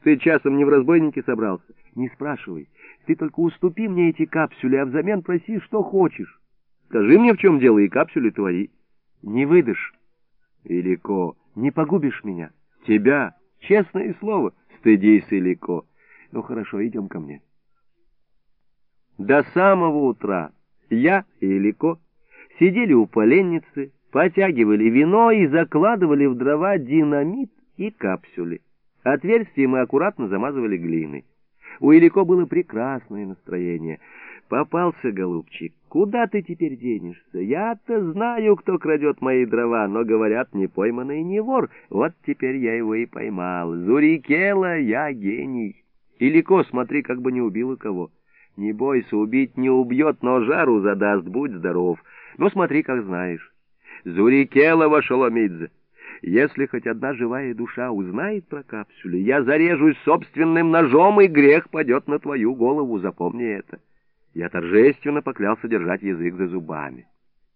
Ты часом не в разбойники собрался? Не спрашивай. Ты только уступи мне эти капсюли, а взамен проси, что хочешь. Скажи мне, в чем дело, и капсюли твои. Не выдашь. Илико, не погубишь меня. Тебя, честное слово, стыдись, Илико. Ну хорошо, идем ко мне. До самого утра я и Илико сидели у поленницы, потягивали вино и закладывали в дрова динамит и капсюли. Отверстия мы аккуратно замазывали глиной. У Илико было прекрасное настроение. Попался, голубчик, куда ты теперь денешься? Я-то знаю, кто крадет мои дрова, но, говорят, не пойманный не вор. Вот теперь я его и поймал. Зурикела, я гений. Илико, смотри, как бы не убила кого. Не бойся, убить не убьет, но жару задаст, будь здоров. Ну, смотри, как знаешь. Зурикела, Вашоломидзе. Если хоть одна живая душа узнает про капсюли, я зарежусь собственным ножом, и грех падет на твою голову, запомни это. Я торжественно поклялся держать язык за зубами.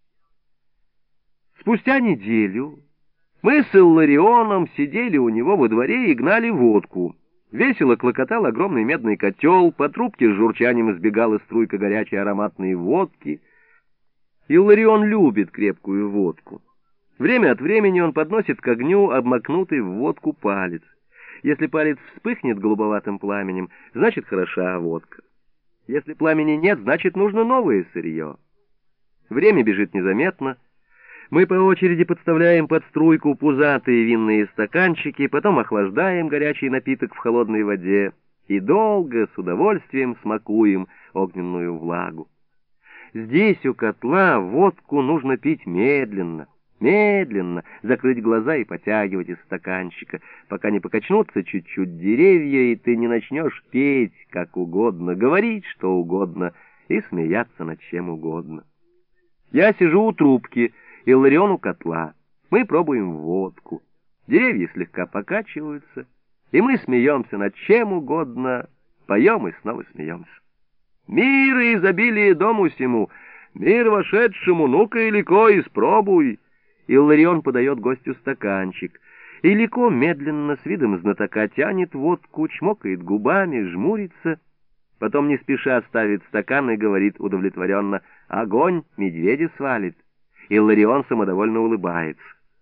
Спустя неделю мы с Илларионом сидели у него во дворе и гнали водку. Весело клокотал огромный медный котел, по трубке с журчанием избегала струйка горячей ароматной водки. Илларион любит крепкую водку. Время от времени он подносит к огню обмакнутый в водку палец. Если палец вспыхнет голубоватым пламенем, значит хороша водка. Если пламени нет, значит нужно новое сырье. Время бежит незаметно. Мы по очереди подставляем под струйку пузатые винные стаканчики, потом охлаждаем горячий напиток в холодной воде и долго, с удовольствием смакуем огненную влагу. Здесь у котла водку нужно пить медленно. Медленно закрыть глаза и потягивать из стаканчика, пока не покачнутся чуть-чуть деревья, и ты не начнешь петь как угодно, говорить что угодно и смеяться над чем угодно. Я сижу у трубки, Илларион у котла. Мы пробуем водку. Деревья слегка покачиваются, и мы смеемся над чем угодно, поем и снова смеемся. Мир и изобилие дому сему, мир вошедшему, ну-ка, Илико, испробуй. Илларион подает гостю стаканчик. Илико медленно, с видом знатока, тянет водку, чмокает губами, жмурится. Потом не спеша ставит стакан и говорит удовлетворенно: «Огонь медведя свалит». Илларион самодовольно улыбается.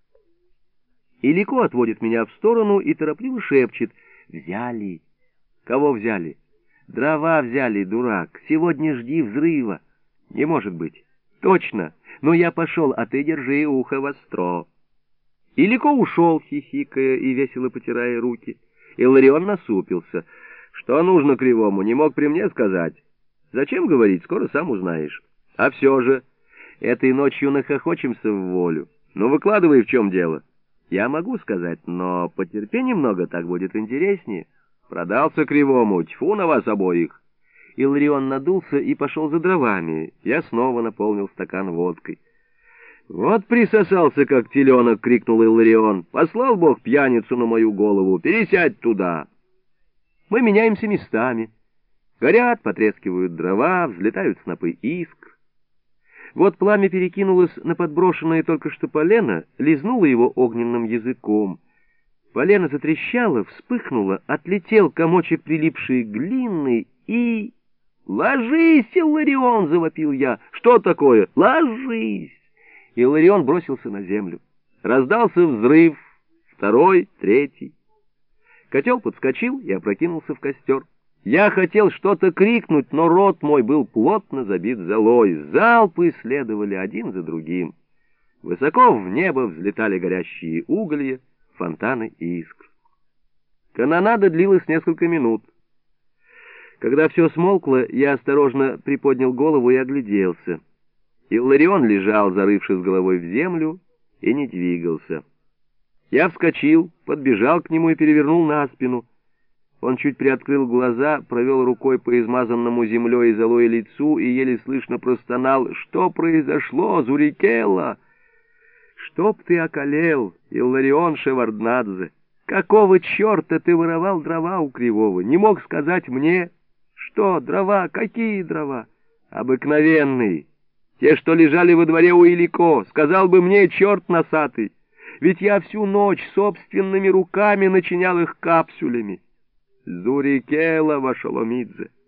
Илико отводит меня в сторону и торопливо шепчет: «Взяли». «Кого взяли?» «Дрова взяли, дурак. Сегодня жди взрыва». «Не может быть». «Точно. Ну, я пошел, а ты держи ухо востро». Илико ушел, хихикая и весело потирая руки. Илларион насупился. «Что нужно Кривому, не мог при мне сказать?» «Зачем говорить, скоро сам узнаешь». «А все же, этой ночью нахохочемся в волю. Ну, выкладывай, в чем дело». «Я могу сказать, но потерпи немного, так будет интереснее». «Продался Кривому, тьфу на вас обоих». Илларион надулся и пошел за дровами. Я снова наполнил стакан водкой. «Вот присосался, как теленок!» — крикнул Илларион. «Послал Бог пьяницу на мою голову! Пересядь туда!» Мы меняемся местами. Горят, потрескивают дрова, взлетают снопы искр. Вот пламя перекинулось на подброшенное только что полено, лизнуло его огненным языком. Полено затрещало, вспыхнуло, отлетел комочек прилипшей глины и... «Ложись, Илларион!» — завопил я. «Что такое? Ложись!» Илларион бросился на землю. Раздался взрыв, второй, третий. Котел подскочил и опрокинулся в костер. Я хотел что-то крикнуть, но рот мой был плотно забит золой. Залпы следовали один за другим. Высоко в небо взлетали горящие уголья, фонтаны искр. Канонада длилась несколько минут. Когда все смолкло, я осторожно приподнял голову и огляделся. Илларион лежал, зарывшись головой в землю, и не двигался. Я вскочил, подбежал к нему и перевернул на спину. Он чуть приоткрыл глаза, провел рукой по измазанному землей и золой лицу и еле слышно простонал: «Что произошло, Зурикела?» «Чтоб ты околел, Илларион Шеварднадзе! Какого черта ты воровал дрова у Кривого? Не мог сказать мне?» «Что, дрова? Какие дрова?» «Обыкновенные. Те, что лежали во дворе у Илико. Сказал бы мне, черт носатый. Ведь я всю ночь собственными руками начинял их капсюлями». Зурикела, Вашоломидзе.